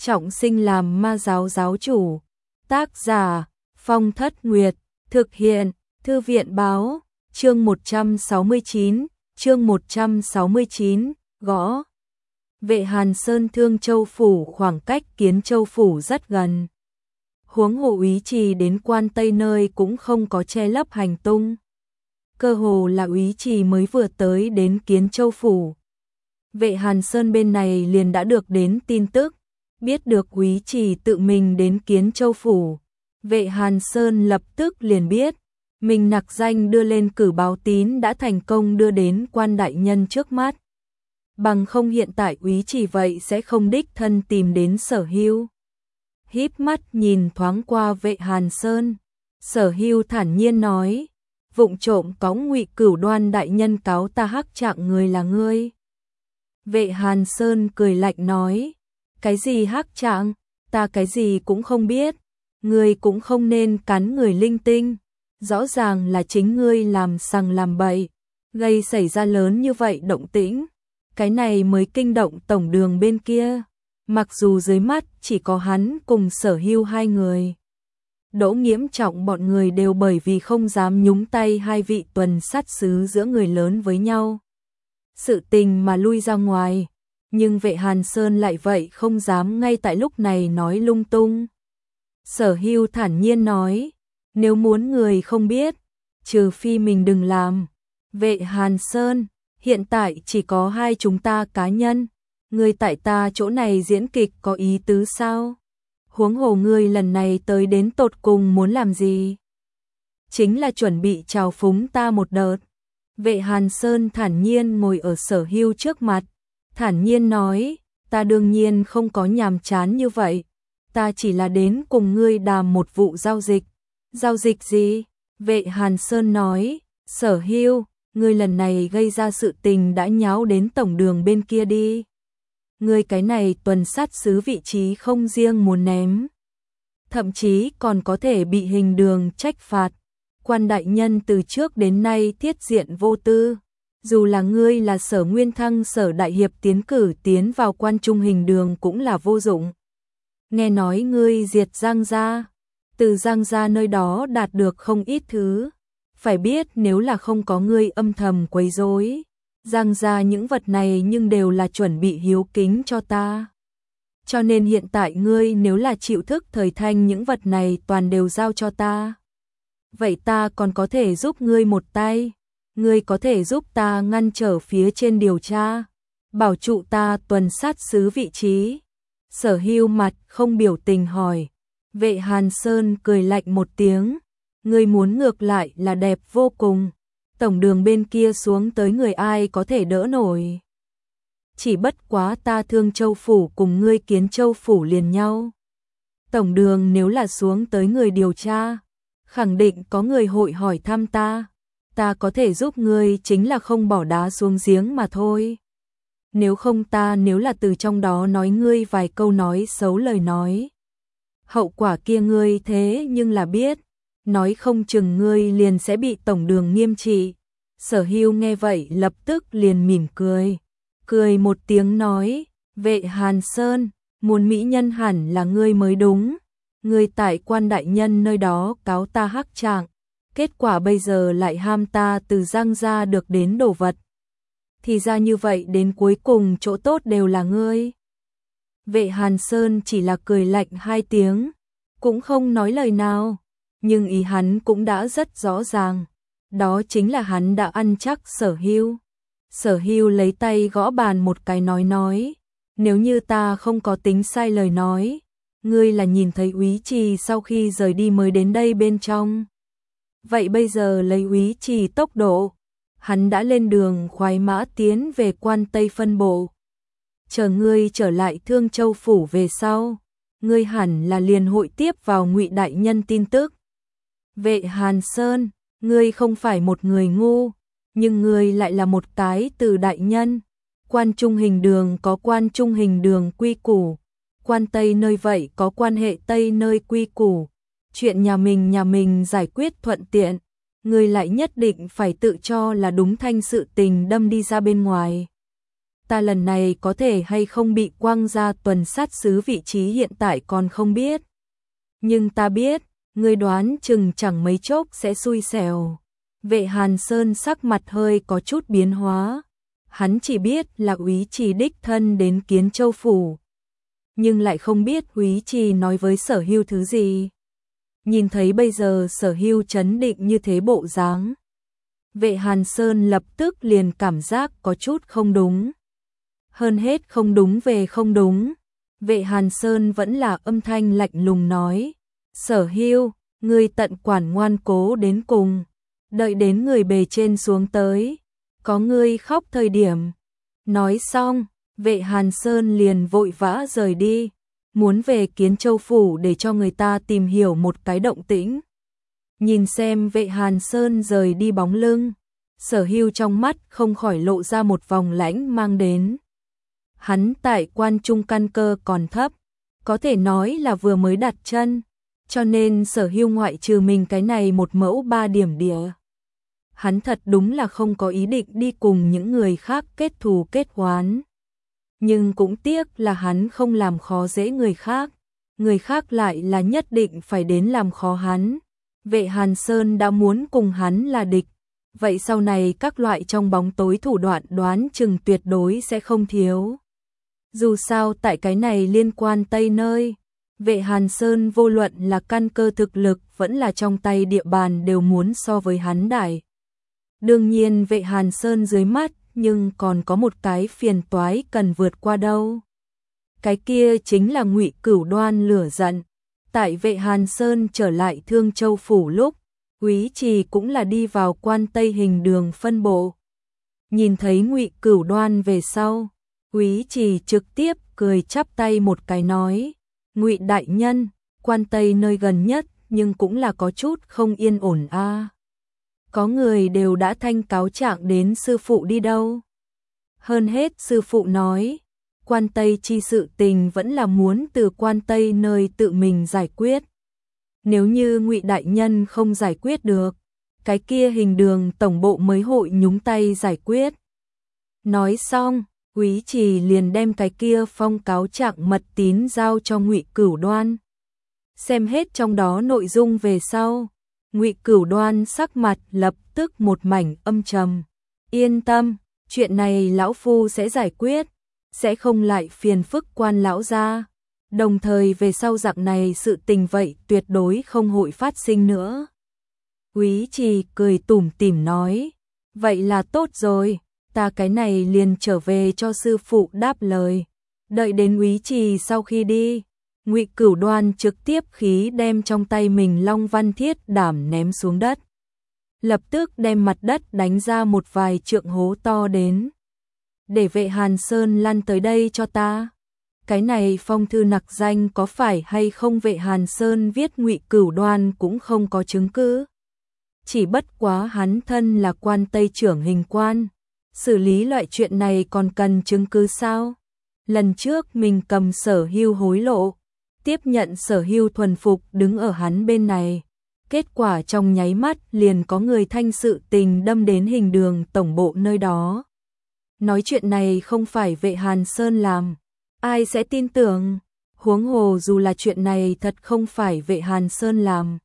trọng sinh làm ma giáo giáo chủ. Tác giả Phong Thất Nguyệt, thực hiện Thư viện báo, chương 169, gõ. Vệ Hàn Sơn Thương Châu Phủ khoảng cách Kiến Châu Phủ rất gần. Huống hồ úy trì đến Quan Tây nơi cũng không có che lấp hành tung. Cơ hồ là úy trì mới vừa tới đến Kiến Châu Phủ. Vệ Hàn Sơn bên này liền đã được đến tin tức, biết được úy trì tự mình đến Kiến Châu Phủ. Vệ Hàn Sơn lập tức liền biết, mình nặc danh đưa lên cử báo tín đã thành công đưa đến quan đại nhân trước mắt. Bằng không hiện tại úy trì vậy sẽ không đích thân tìm đến Sở Hưu. Híp mắt nhìn thoáng qua Vệ Hàn Sơn, Sở Hưu thản nhiên nói, vụng trộm cõng Ngụy Cửu Đoan đại nhân cáo ta hắc trạng người là ngươi. Vệ Hàn Sơn cười lạnh nói, cái gì hắc trạng, ta cái gì cũng không biết, ngươi cũng không nên cắn người linh tinh, rõ ràng là chính ngươi làm sằng làm bậy, gây xảy ra lớn như vậy động tĩnh, cái này mới kinh động tổng đường bên kia, mặc dù dưới mắt chỉ có hắn cùng Sở Hưu hai người. Đỗ Nghiễm Trọng bọn người đều bởi vì không dám nhúng tay hai vị tuần sát sứ giữa người lớn với nhau. Sự tình mà lui ra ngoài, nhưng Vệ Hàn Sơn lại vậy không dám ngay tại lúc này nói lung tung. Sở Hưu thản nhiên nói, nếu muốn người không biết, trừ phi mình đừng làm. Vệ Hàn Sơn, hiện tại chỉ có hai chúng ta cá nhân, người tại ta chỗ này diễn kịch có ý tứ sao? Huống hồ ngươi lần này tới đến tột cùng muốn làm gì? Chính là chuẩn bị chào phúng ta một đợt. Vệ Hàn Sơn thản nhiên ngồi ở Sở Hưu trước mặt, thản nhiên nói, ta đương nhiên không có nhàm chán như vậy, ta chỉ là đến cùng ngươi đàm một vụ giao dịch. Giao dịch gì? Vệ Hàn Sơn nói, Sở Hưu, ngươi lần này gây ra sự tình đã nháo đến tổng đường bên kia đi. Ngươi cái này tuần sát sứ vị trí không riêng muốn ném, thậm chí còn có thể bị hình đường trách phạt. Quan đại nhân từ trước đến nay thiết diện vô tư, dù là ngươi là Sở Nguyên Thăng Sở Đại Hiệp tiến cử tiến vào quan trung hình đường cũng là vô dụng. Nghe nói ngươi diệt Giang gia, từ Giang gia nơi đó đạt được không ít thứ, phải biết nếu là không có ngươi âm thầm quấy rối, Giang gia những vật này nhưng đều là chuẩn bị hiếu kính cho ta. Cho nên hiện tại ngươi nếu là chịu thức thời thanh những vật này toàn đều giao cho ta. Vậy ta còn có thể giúp ngươi một tay, ngươi có thể giúp ta ngăn trở phía trên điều tra, bảo trụ ta tuần sát sứ vị trí. Sở Hưu mặt không biểu tình hỏi. Vệ Hàn Sơn cười lạnh một tiếng, ngươi muốn ngược lại là đẹp vô cùng, tổng đường bên kia xuống tới người ai có thể đỡ nổi. Chỉ bất quá ta Thương Châu Phủ cùng ngươi Kiến Châu Phủ liền nhau. Tổng đường nếu là xuống tới người điều tra, khẳng định có người hội hỏi thăm ta có thể giúp ngươi chính là không bỏ đá xuống giếng mà thôi. Nếu không ta nếu là từ trong đó nói ngươi vài câu nói xấu lời nói, hậu quả kia ngươi thế nhưng là biết, nói không chừng ngươi liền sẽ bị tổng đường nghiêm trị. Sở Hưu nghe vậy lập tức liền mỉm cười một tiếng nói, Vệ Hàn Sơn, muốn mỹ nhân hẳn là ngươi mới đúng. Ngươi tại quan đại nhân nơi đó cáo ta hắc trạng, kết quả bây giờ lại ham ta từ Giang gia được đến đồ vật. Thì ra như vậy đến cuối cùng chỗ tốt đều là ngươi. Vệ Hàn Sơn chỉ là cười lạnh hai tiếng, cũng không nói lời nào, nhưng ý hắn cũng đã rất rõ ràng, đó chính là hắn đã ăn chắc Sở Hưu. Sở Hưu lấy tay gõ bàn một cái nói, nếu như ta không có tính sai lời nói, ngươi là nhìn thấy úy trì sau khi rời đi mới đến đây bên trong. Vậy bây giờ lấy úy trì tốc độ, hắn đã lên đường khoái mã tiến về quan Tây phân bộ. Chờ ngươi trở lại Thương Châu Phủ về sau, ngươi hẳn là liền hội tiếp vào Ngụy đại nhân tin tức. Vệ Hàn Sơn, ngươi không phải một người ngu, nhưng ngươi lại là một cái từ đại nhân. Quan trung hình đường có quan trung hình đường quy củ, quan Tây nơi vậy có quan hệ Tây nơi quy củ. Chuyện nhà mình giải quyết thuận tiện, ngươi lại nhất định phải tự cho là đúng thanh sự tình đâm đi ra bên ngoài. ta lần này có thể hay không bị quăng ra tuần sát sứ vị trí hiện tại còn không biết. Nhưng ta biết, ngươi đoán chừng chẳng mấy chốc sẽ xui xẻo. Vệ Hàn Sơn sắc mặt hơi có chút biến hóa. Hắn chỉ biết là úy trì đích thân đến Kiến Châu Phủ, nhưng lại không biết úy trì nói với Sở Hưu thứ gì. Nhìn thấy bây giờ Sở Hưu trấn định như thế bộ dáng, Vệ Hàn Sơn lập tức liền cảm giác có chút không đúng. Hơn hết không đúng về không đúng, Vệ Hàn Sơn vẫn là âm thanh lạnh lùng nói, Sở Hưu, ngươi tận quản ngoan cố đến cùng, đợi đến người bề trên xuống tới, có ngươi khóc thời điểm. Nói xong, Vệ Hàn Sơn liền vội vã rời đi, muốn về Kiến Châu Phủ để cho người ta tìm hiểu một cái động tĩnh. Nhìn xem Vệ Hàn Sơn rời đi bóng lưng, Sở Hưu trong mắt không khỏi lộ ra một vòng lãnh mang đến. Hắn tại quan trung căn cơ còn thấp, có thể nói là vừa mới đặt chân, cho nên Sở Hưu ngoại trừ mình cái này một mẫu 3 điểm địa. Hắn thật đúng là không có ý định đi cùng những người khác kết thù kết oán. Nhưng cũng tiếc là hắn không làm khó dễ người khác lại là nhất định phải đến làm khó hắn. Vệ Hàn Sơn đã muốn cùng hắn là địch, vậy sau này các loại trong bóng tối thủ đoạn đoán chừng tuyệt đối sẽ không thiếu. Dù sao tại cái này liên quan Tây nơi, Vệ Hàn Sơn vô luận là căn cơ thực lực vẫn là trong tay địa bàn đều muốn so với hắn đại. Đương nhiên Vệ Hàn Sơn dưới mắt nhưng còn có một cái phiền toái cần vượt qua đâu. Cái kia chính là Ngụy Cửu Đoan lửa giận. Tại Vệ Hàn Sơn trở lại Thương Châu Phủ lúc, úy trì cũng là đi vào quan Tây Hình Đường phân bộ. Nhìn thấy Ngụy Cửu Đoan về sau, úy trì trực tiếp cười chắp tay một cái nói, Ngụy đại nhân, quan Tây nơi gần nhất nhưng cũng là có chút không yên ổn a. Có người đều đã thanh cáo trạng đến sư phụ đi đâu. Hơn hết sư phụ nói, quan Tây chi sự tình vẫn là muốn từ quan Tây nơi tự mình giải quyết. Nếu như Ngụy đại nhân không giải quyết được, cái kia Hình Đường tổng bộ mới hội nhúng tay giải quyết. Nói xong, úy trì liền đem cái kia phong cáo trạng mật tín giao cho Ngụy Cửu Đoan. Xem hết trong đó nội dung về sau, Ngụy Cửu Đoan sắc mặt lập tức một mảnh âm trầm. Yên tâm, chuyện này lão phu sẽ giải quyết, sẽ không lại phiền phức quan lão gia. Đồng thời về sau dạng này sự tình vậy tuyệt đối không hội phát sinh nữa. Úy trì cười tủm tỉm nói, vậy là tốt rồi, ta cái này liền trở về cho sư phụ đáp lời. Đợi đến úy trì sau khi đi, Ngụy Cửu Đoan trực tiếp khí đem trong tay mình Long Văn Thiết Đảm ném xuống đất. Lập tức đem mặt đất đánh ra một vài trượng hố to đến. Để Vệ Hàn Sơn lăn tới đây cho ta. Cái này phong thư nặc danh có phải hay không Vệ Hàn Sơn viết Ngụy Cửu Đoan cũng không có chứng cứ. Chỉ bất quá hắn thân là quan Tây trưởng hình quan. Xử lý loại chuyện này còn cần chứng cứ sao? Lần trước mình cầm Sở Hưu hối lộ, tiếp nhận Sở Hưu thuần phục đứng ở hắn bên này. Kết quả trong nháy mắt liền có người thanh sự tình đâm đến Hình Đường tổng bộ nơi đó. Nói chuyện này không phải Vệ Hàn Sơn làm, ai sẽ tin tưởng? Huống hồ dù là chuyện này thật không phải Vệ Hàn Sơn làm,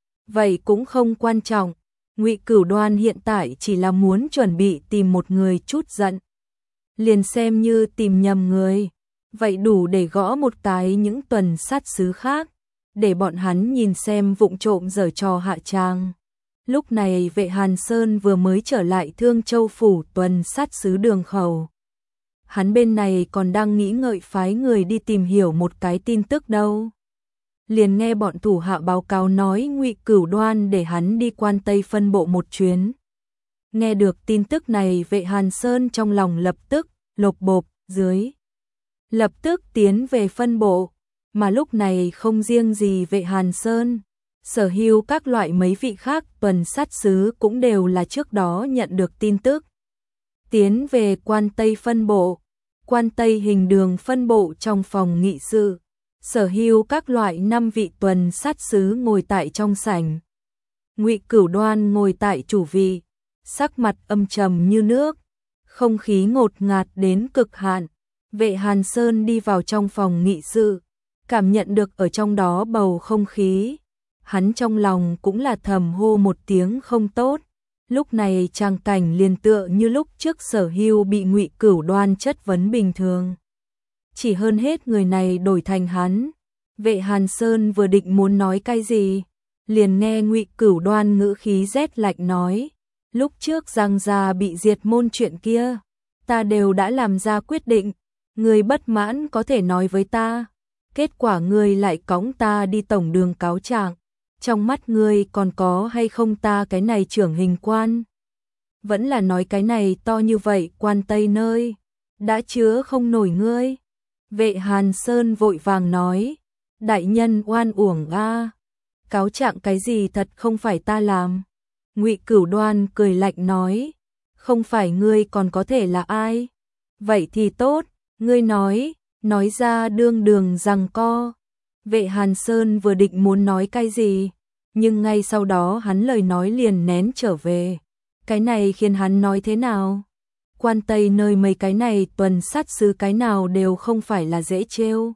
vậy cũng không quan trọng. Ngụy Cửu Đoan hiện tại chỉ là muốn chuẩn bị tìm một người chút giận. Liền xem như tìm nhầm người, vậy đủ để gõ một cái những tuần sát sứ khác, để bọn hắn nhìn xem vụng trộm giở trò hạ trang. Lúc này Vệ Hàn Sơn vừa mới trở lại Thương Châu Phủ tuần sát sứ Đường Khẩu. Hắn bên này còn đang nghĩ ngợi phái người đi tìm hiểu một cái tin tức đâu. Liền nghe bọn thủ hạ báo cáo nói Ngụy Cửu Đoan để hắn đi quan Tây phân bộ một chuyến. Nghe được tin tức này Vệ Hàn Sơn trong lòng lập tức lột bột dưới. Lập tức tiến về phân bộ, mà lúc này không riêng gì Vệ Hàn Sơn, Sở Hưu các loại mấy vị khác tuần sát sứ cũng đều là trước đó nhận được tin tức. Tiến về quan Tây phân bộ, quan Tây Hình Đường phân bộ trong phòng nghị sự. Sở Hưu các loại 5 vị tuần sát sứ ngồi tại trong sảnh. Ngụy Cửu Đoan ngồi tại chủ vị, sắc mặt âm trầm như nước, Không khí ngột ngạt đến cực hạn. Vệ Hàn Sơn đi vào trong phòng nghị sự, cảm nhận được ở trong đó bầu không khí. Hắn trong lòng cũng là thầm hô một tiếng không tốt. Lúc này tràng cảnh liền tựa như lúc trước Sở Hưu bị Ngụy Cửu Đoan chất vấn bình thường. Chỉ hơn hết người này đổi thành hắn. Vệ Hàn Sơn vừa định muốn nói cái gì, liền nghe Ngụy Cửu Đoan ngữ khí rét lạnh nói, lúc trước Giang gia bị diệt môn chuyện kia, ta đều đã làm ra quyết định, người bất mãn có thể nói với ta, kết quả ngươi lại cõng ta đi tổng đường cáo trạng, trong mắt ngươi còn có hay không ta cái này trưởng hình quan? Vẫn là nói cái này to như vậy quan Tây nơi, đã chứa không nổi ngươi. Vệ Hàn Sơn vội vàng nói, đại nhân oan uổng a, cáo trạng cái gì thật không phải ta làm. Ngụy Cửu Đoan cười lạnh nói, không phải ngươi còn có thể là ai? Vậy thì tốt, ngươi nói ra đương đường giằng co. Vệ Hàn Sơn vừa định muốn nói cái gì, nhưng ngay sau đó hắn lời nói liền nén trở về. Cái này khiến hắn nói thế nào? Quan Tây nơi mấy cái này tuần sát sứ cái nào đều không phải là dễ trêu.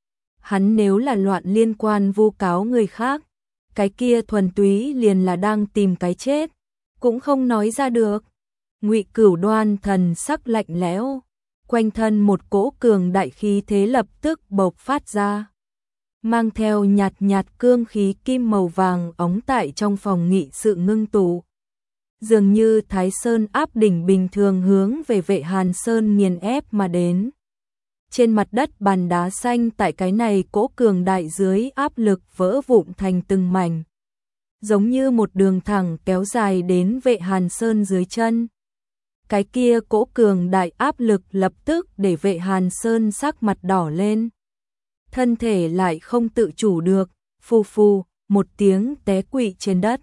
Hắn nếu là loạn liên quan vu cáo người khác, cái kia thuần túy liền là đang tìm cái chết, cũng không nói ra được. Ngụy Cửu Đoan thần sắc lạnh lẽo, quanh thân một cỗ cường đại khí thế lập tức bộc phát ra, mang theo nhạt nhạt cương khí kim màu vàng óng tại trong phòng nghị sự ngưng tụ. Dường như Thái Sơn áp đỉnh bình thường hướng về Vệ Hàn Sơn nghiền ép mà đến. Trên mặt đất bàn đá xanh tại cái này cỗ cường đại dưới áp lực vỡ vụn thành từng mảnh, giống như một đường thẳng kéo dài đến Vệ Hàn Sơn dưới chân. Cái kia cỗ cường đại áp lực lập tức để Vệ Hàn Sơn sắc mặt đỏ lên. Thân thể lại không tự chủ được, phù phù, một tiếng té quỵ trên đất.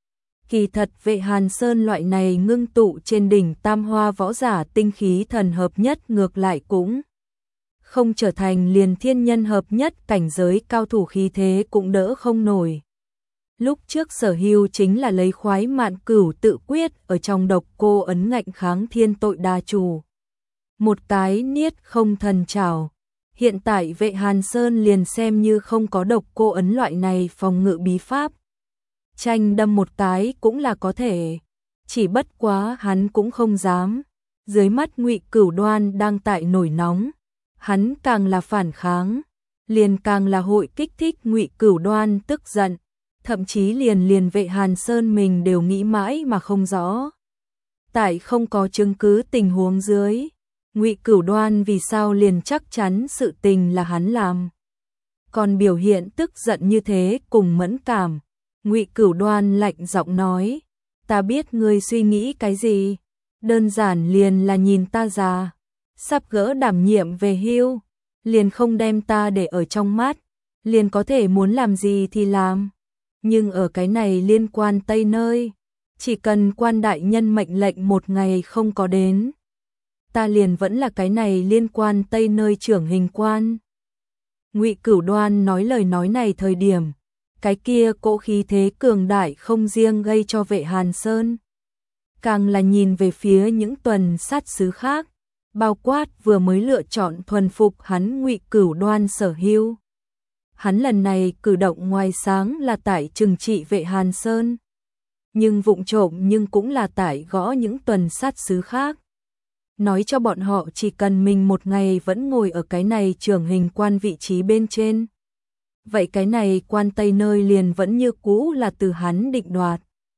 Kỳ thật Vệ Hàn Sơn loại này ngưng tụ trên đỉnh tam hoa võ giả tinh khí thần hợp nhất ngược lại cũng không trở thành liền thiên nhân hợp nhất cảnh giới cao thủ khí thế cũng đỡ không nổi. Lúc trước Sở Hưu chính là lấy khoái mạn cửu tự quyết ở trong độc cô ấn ngạnh kháng thiên tội đa chủ. Một cái niết không thần trảo. Hiện tại Vệ Hàn Sơn liền xem như không có độc cô ấn loại này phòng ngự bí pháp. Tranh đâm một cái cũng là có thể. Chỉ bất quá hắn cũng không dám. Dưới mắt Ngụy Cửu Đoan đang tại nổi nóng. Hắn càng là phản kháng, liền càng là hội kích thích Ngụy Cửu Đoan tức giận. Thậm chí liền Vệ Hàn Sơn mình đều nghĩ mãi mà không rõ. Tại không có chứng cứ tình huống dưới, Ngụy Cửu Đoan vì sao liền chắc chắn sự tình là hắn làm. Còn biểu hiện tức giận như thế cùng mẫn cảm, Ngụy Cửu Đoan lạnh giọng nói, ta biết ngươi suy nghĩ cái gì, đơn giản liền là nhìn ta già, sắp gỡ đảm nhiệm về hưu, liền không đem ta để ở trong mắt, liền có thể muốn làm gì thì làm. Nhưng ở cái này liên quan Tây nơi, chỉ cần quan đại nhân mệnh lệnh một ngày không có đến, ta liền vẫn là cái này liên quan Tây nơi trưởng hình quan. Ngụy Cửu Đoan nói lời nói này thời điểm, cái kia cỗ khí thế cường đại không riêng gây cho Vệ Hàn Sơn, càng là nhìn về phía những tuần sát sứ khác, bao quát vừa mới lựa chọn thuần phục hắn Ngụy Cửu Đoan Sở Hưu. Hắn lần này cử động ngoài sáng là tại trừng trị Vệ Hàn Sơn, nhưng vụng trộm nhưng cũng là tại gõ những tuần sát sứ khác. Nói cho bọn họ chỉ cần mình một ngày vẫn ngồi ở cái này trưởng hình quan vị trí bên trên. Vậy cái này quan Tây nơi liền vẫn như cũ là từ hắn định đoạt.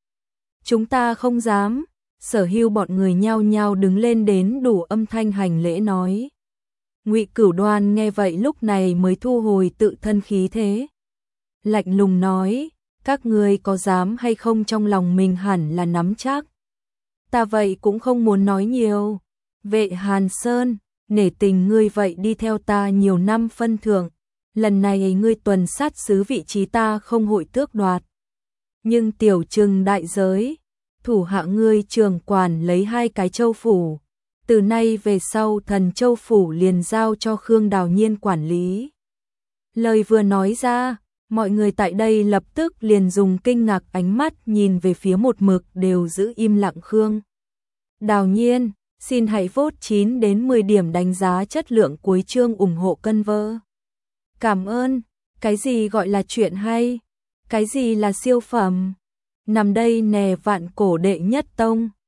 Chúng ta không dám. Sở Hưu bọn người nhao nhao đứng lên đến đủ âm thanh hành lễ nói. Ngụy Cửu Đoan nghe vậy lúc này mới thu hồi tự thân khí thế. Lạnh lùng nói, các ngươi có dám hay không trong lòng mình hẳn là nắm chắc. Ta vậy cũng không muốn nói nhiều. Vệ Hàn Sơn, nể tình ngươi vậy đi theo ta nhiều năm phân thưởng. Lần này ngươi tuần sát sứ vị trí ta không hội tước đoạt. Nhưng tiểu trừng đại giới, thủ hạ ngươi trường quản lấy 2 cái châu phủ. Từ nay về sau Thần Châu phủ liền giao cho Khương Đào Nhiên quản lý. Lời vừa nói ra, mọi người tại đây lập tức liền dùng kinh ngạc ánh mắt nhìn về phía một mực đều giữ im lặng Khương Đào Nhiên. Xin hãy vote 9 đến 10 điểm đánh giá chất lượng cuối chương ủng hộ cân vơ. Cảm ơn. Cái gì gọi là chuyện hay? Cái gì là siêu phẩm? Nằm đây nè vạn cổ đệ nhất tông.